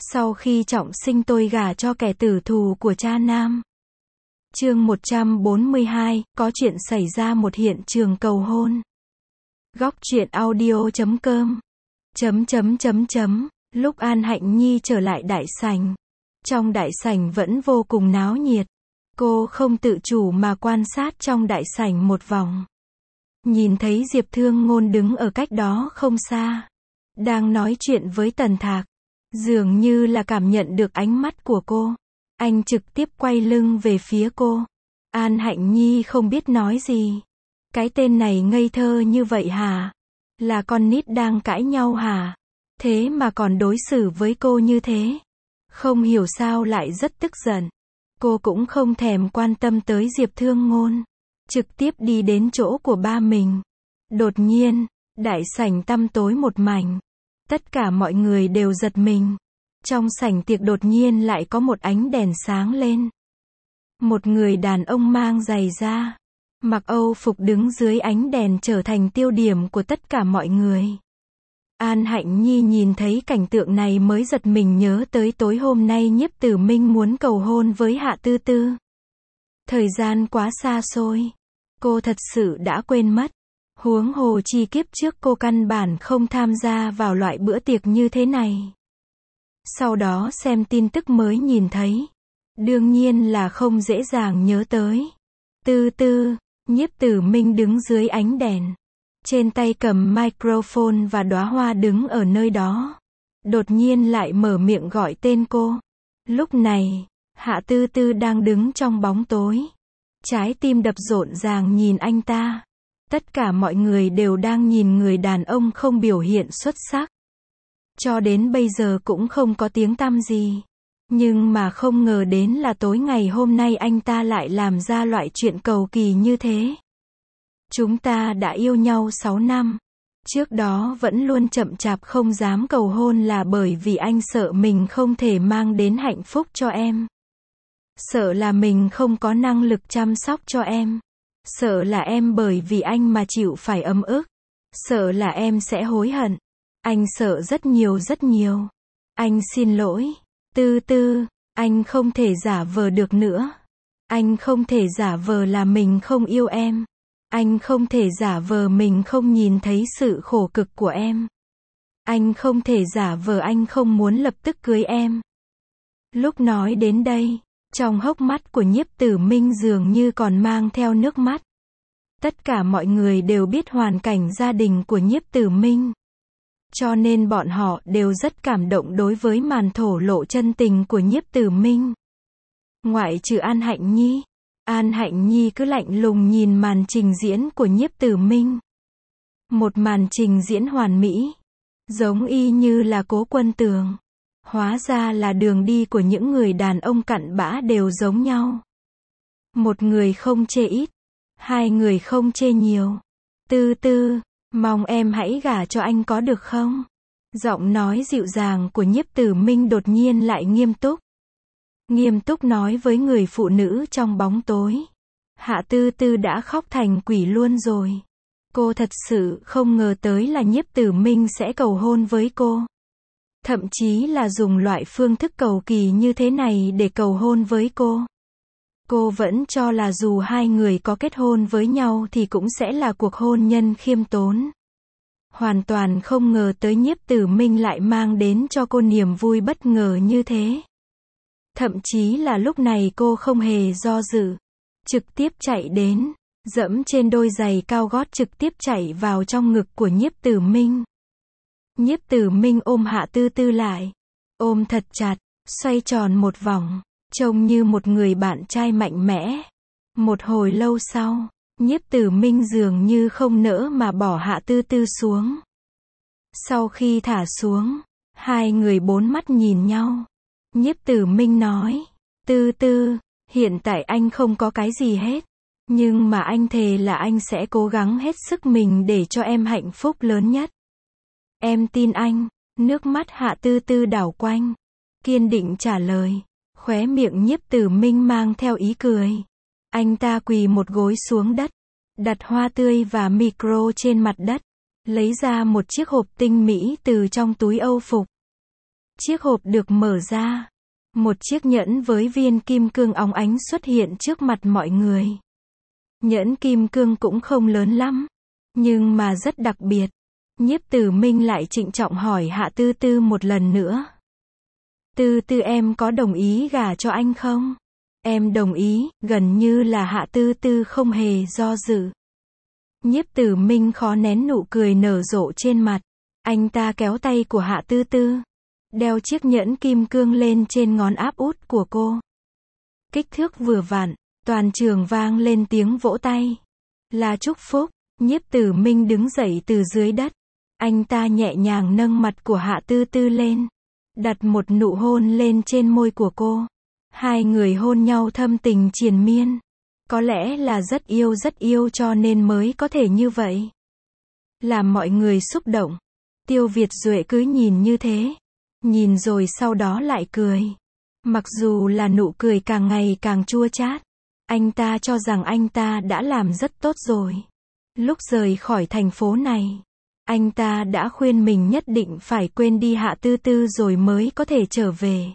Sau khi trọng sinh tôi gả cho kẻ tử thù của cha Nam. Chương 142, có chuyện xảy ra một hiện trường cầu hôn. Góc truyện audio.com. Lúc An Hạnh Nhi trở lại đại sảnh. Trong đại sảnh vẫn vô cùng náo nhiệt. Cô không tự chủ mà quan sát trong đại sảnh một vòng. Nhìn thấy Diệp Thương Ngôn đứng ở cách đó không xa. Đang nói chuyện với Tần Thạc. Dường như là cảm nhận được ánh mắt của cô. Anh trực tiếp quay lưng về phía cô. An Hạnh Nhi không biết nói gì. Cái tên này ngây thơ như vậy hả? Là con nít đang cãi nhau hả? Thế mà còn đối xử với cô như thế. Không hiểu sao lại rất tức giận. Cô cũng không thèm quan tâm tới Diệp Thương Ngôn. Trực tiếp đi đến chỗ của ba mình. Đột nhiên, đại sảnh tăm tối một mảnh. Tất cả mọi người đều giật mình. Trong sảnh tiệc đột nhiên lại có một ánh đèn sáng lên. Một người đàn ông mang giày da, mặc Âu phục đứng dưới ánh đèn trở thành tiêu điểm của tất cả mọi người. An Hạnh Nhi nhìn thấy cảnh tượng này mới giật mình nhớ tới tối hôm nay Nhiếp Tử Minh muốn cầu hôn với Hạ Tư Tư. Thời gian quá xa xôi. Cô thật sự đã quên mất. Huống hồ chi kiếp trước cô căn bản không tham gia vào loại bữa tiệc như thế này. Sau đó xem tin tức mới nhìn thấy. Đương nhiên là không dễ dàng nhớ tới. Tư Tư, Nhiếp Tử Minh đứng dưới ánh đèn. Trên tay cầm microphone và đóa hoa đứng ở nơi đó. Đột nhiên lại mở miệng gọi tên cô. Lúc này, Hạ Tư Tư đang đứng trong bóng tối. Trái tim đập rộn ràng nhìn anh ta. Tất cả mọi người đều đang nhìn người đàn ông không biểu hiện xuất sắc. Cho đến bây giờ cũng không có tiếng tăm gì. Nhưng mà không ngờ đến là tối ngày hôm nay anh ta lại làm ra loại chuyện cầu kỳ như thế. Chúng ta đã yêu nhau 6 năm. Trước đó vẫn luôn chậm chạp không dám cầu hôn là bởi vì anh sợ mình không thể mang đến hạnh phúc cho em. Sợ là mình không có năng lực chăm sóc cho em. Sợ là em bởi vì anh mà chịu phải ấm ức. Sợ là em sẽ hối hận. Anh sợ rất nhiều rất nhiều. Anh xin lỗi. Tư Tư, anh không thể giả vờ được nữa. Anh không thể giả vờ là mình không yêu em. Anh không thể giả vờ mình không nhìn thấy sự khổ cực của em. Anh không thể giả vờ anh không muốn lập tức cưới em. Lúc nói đến đây, trong hốc mắt của Nhiếp Tử Minh dường như còn mang theo nước mắt. Tất cả mọi người đều biết hoàn cảnh gia đình của Nhiếp Tử Minh. Cho nên bọn họ đều rất cảm động đối với màn thổ lộ chân tình của Nhiếp Tử Minh. Ngoại trừ An Hạnh Nhi. An Hạnh Nhi cứ lạnh lùng nhìn màn trình diễn của Nhiếp Tử Minh. Một màn trình diễn hoàn mỹ. Giống y như là Cố Quân Tường. Hóa ra là đường đi của những người đàn ông cặn bã đều giống nhau. Một người không chê ít. Hai người không chê nhiều. Tư Tư, mong em hãy gả cho anh có được không? Giọng nói dịu dàng của Nhiếp Tử Minh đột nhiên lại nghiêm túc. Nghiêm túc nói với người phụ nữ trong bóng tối. Hạ Tư Tư đã khóc thành quỷ luôn rồi. Cô thật sự không ngờ tới là Nhiếp Tử Minh sẽ cầu hôn với cô. Thậm chí là dùng loại phương thức cầu kỳ như thế này để cầu hôn với cô. Cô vẫn cho là dù hai người có kết hôn với nhau thì cũng sẽ là cuộc hôn nhân khiêm tốn. Hoàn toàn không ngờ tới Nhiếp Tử Minh lại mang đến cho cô niềm vui bất ngờ như thế. Thậm chí là lúc này cô không hề do dự. Trực tiếp chạy đến, dẫm trên đôi giày cao gót trực tiếp chạy vào trong ngực của Nhiếp Tử Minh. Nhiếp Tử Minh ôm Hạ Tư Tư lại. Ôm thật chặt, xoay tròn một vòng. Trông như một người bạn trai mạnh mẽ. Một hồi lâu sau, Nhiếp Tử Minh dường như không nỡ mà bỏ Hạ Tư Tư xuống. Sau khi thả xuống, hai người bốn mắt nhìn nhau. Nhiếp Tử Minh nói, Tư Tư, hiện tại anh không có cái gì hết. Nhưng mà anh thề là anh sẽ cố gắng hết sức mình để cho em hạnh phúc lớn nhất. Em tin anh. Nước mắt Hạ Tư Tư đảo quanh. Kiên định trả lời. Khóe miệng Nhiếp Tử Minh mang theo ý cười. Anh ta quỳ một gối xuống đất. Đặt hoa tươi và micro trên mặt đất. Lấy ra một chiếc hộp tinh mỹ từ trong túi Âu phục. Chiếc hộp được mở ra. Một chiếc nhẫn với viên kim cương óng ánh xuất hiện trước mặt mọi người. Nhẫn kim cương cũng không lớn lắm, nhưng mà rất đặc biệt. Nhiếp Tử Minh lại trịnh trọng hỏi Hạ Tư Tư một lần nữa. Tư Tư em có đồng ý gả cho anh không? Em đồng ý, gần như là Hạ Tư Tư không hề do dự. Nhiếp Tử Minh khó nén nụ cười nở rộ trên mặt. Anh ta kéo tay của Hạ Tư Tư, đeo chiếc nhẫn kim cương lên trên ngón áp út của cô. Kích thước vừa vặn, toàn trường vang lên tiếng vỗ tay. Là chúc phúc. Nhiếp Tử Minh đứng dậy từ dưới đất. Anh ta nhẹ nhàng nâng mặt của Hạ Tư Tư lên, đặt một nụ hôn lên trên môi của cô. Hai người hôn nhau thâm tình triền miên. Có lẽ là rất yêu cho nên mới có thể như vậy. Làm mọi người xúc động. Tiêu Việt Duệ cứ nhìn như thế. Nhìn rồi sau đó lại cười. Mặc dù là nụ cười càng ngày càng chua chát. Anh ta cho rằng anh ta đã làm rất tốt rồi. Lúc rời khỏi thành phố này, anh ta đã khuyên mình nhất định phải quên đi Hạ Tư Tư rồi mới có thể trở về.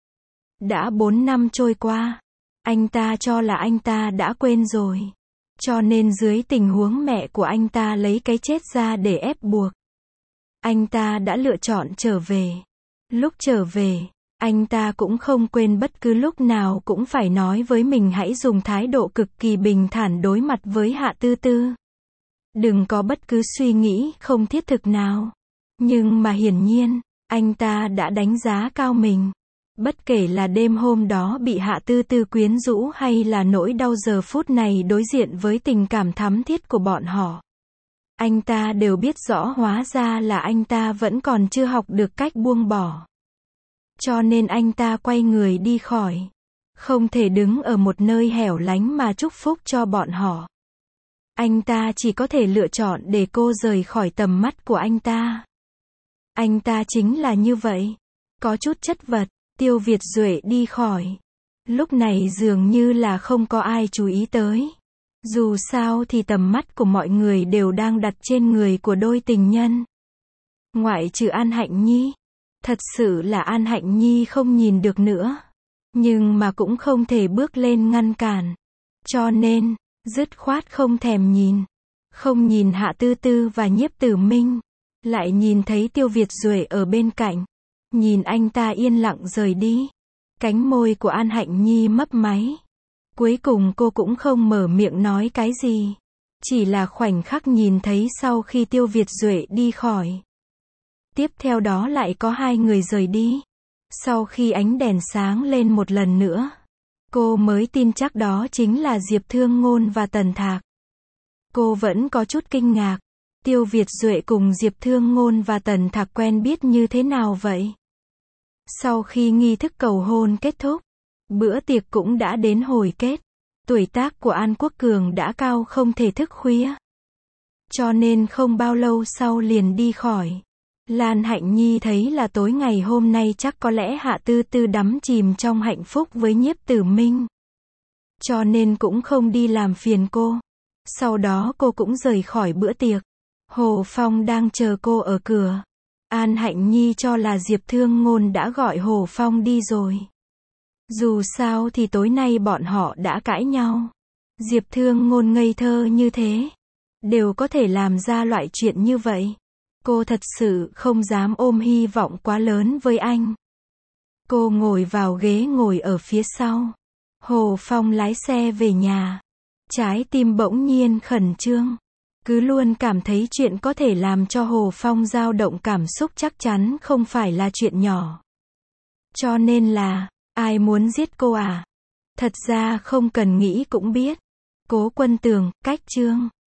Đã 4 năm trôi qua, anh ta cho là anh ta đã quên rồi. Cho nên dưới tình huống mẹ của anh ta lấy cái chết ra để ép buộc, anh ta đã lựa chọn trở về. Lúc trở về, anh ta cũng không quên bất cứ lúc nào cũng phải nói với mình hãy dùng thái độ cực kỳ bình thản đối mặt với Hạ Tư Tư. Đừng có bất cứ suy nghĩ không thiết thực nào. Nhưng mà hiển nhiên, anh ta đã đánh giá cao mình. Bất kể là đêm hôm đó bị Hạ Tư Tư quyến rũ hay là nỗi đau giờ phút này đối diện với tình cảm thắm thiết của bọn họ. Anh ta đều biết rõ hóa ra là anh ta vẫn còn chưa học được cách buông bỏ. Cho nên anh ta quay người đi khỏi. Không thể đứng ở một nơi hẻo lánh mà chúc phúc cho bọn họ. Anh ta chỉ có thể lựa chọn để cô rời khỏi tầm mắt của anh ta. Anh ta chính là như vậy. Có chút chất vật, Tiêu Việt Duệ đi khỏi. Lúc này dường như là không có ai chú ý tới. Dù sao thì tầm mắt của mọi người đều đang đặt trên người của đôi tình nhân. Ngoại trừ An Hạnh Nhi. Thật sự là An Hạnh Nhi không nhìn được nữa. Nhưng mà cũng không thể bước lên ngăn cản. Cho nên, dứt khoát không thèm nhìn. Không nhìn Hạ Tư Tư và Nhiếp Tử Minh. Lại nhìn thấy Tiêu Việt Duệ ở bên cạnh. Nhìn anh ta yên lặng rời đi. Cánh môi của An Hạnh Nhi mấp máy. Cuối cùng cô cũng không mở miệng nói cái gì. Chỉ là khoảnh khắc nhìn thấy sau khi Tiêu Việt Duệ đi khỏi. Tiếp theo đó lại có hai người rời đi. Sau khi ánh đèn sáng lên một lần nữa, cô mới tin chắc đó chính là Diệp Thương Ngôn và Tần Thạc. Cô vẫn có chút kinh ngạc. Tiêu Việt Duệ cùng Diệp Thương Ngôn và Tần Thạc quen biết như thế nào vậy? Sau khi nghi thức cầu hôn kết thúc, bữa tiệc cũng đã đến hồi kết. Tuổi tác của An Quốc Cường đã cao không thể thức khuya. Cho nên không bao lâu sau liền đi khỏi. Lan Hạnh Nhi thấy là tối ngày hôm nay chắc có lẽ Hạ Tư Tư đắm chìm trong hạnh phúc với Nhiếp Tử Minh. Cho nên cũng không đi làm phiền cô. Sau đó cô cũng rời khỏi bữa tiệc. Hồ Phong đang chờ cô ở cửa. An Hạnh Nhi cho là Diệp Thương Ngôn đã gọi Hồ Phong đi rồi. Dù sao thì tối nay bọn họ đã cãi nhau. Diệp Thương Ngôn ngây thơ như thế, đều có thể làm ra loại chuyện như vậy. Cô thật sự không dám ôm hy vọng quá lớn với anh. Cô ngồi vào ghế ngồi ở phía sau. Hồ Phong lái xe về nhà. Trái tim bỗng nhiên khẩn trương. Cứ luôn cảm thấy chuyện có thể làm cho Hồ Phong dao động cảm xúc chắc chắn không phải là chuyện nhỏ. Cho nên là, ai muốn giết cô à? Thật ra không cần nghĩ cũng biết. Cố Quân Tường, Cách Chương.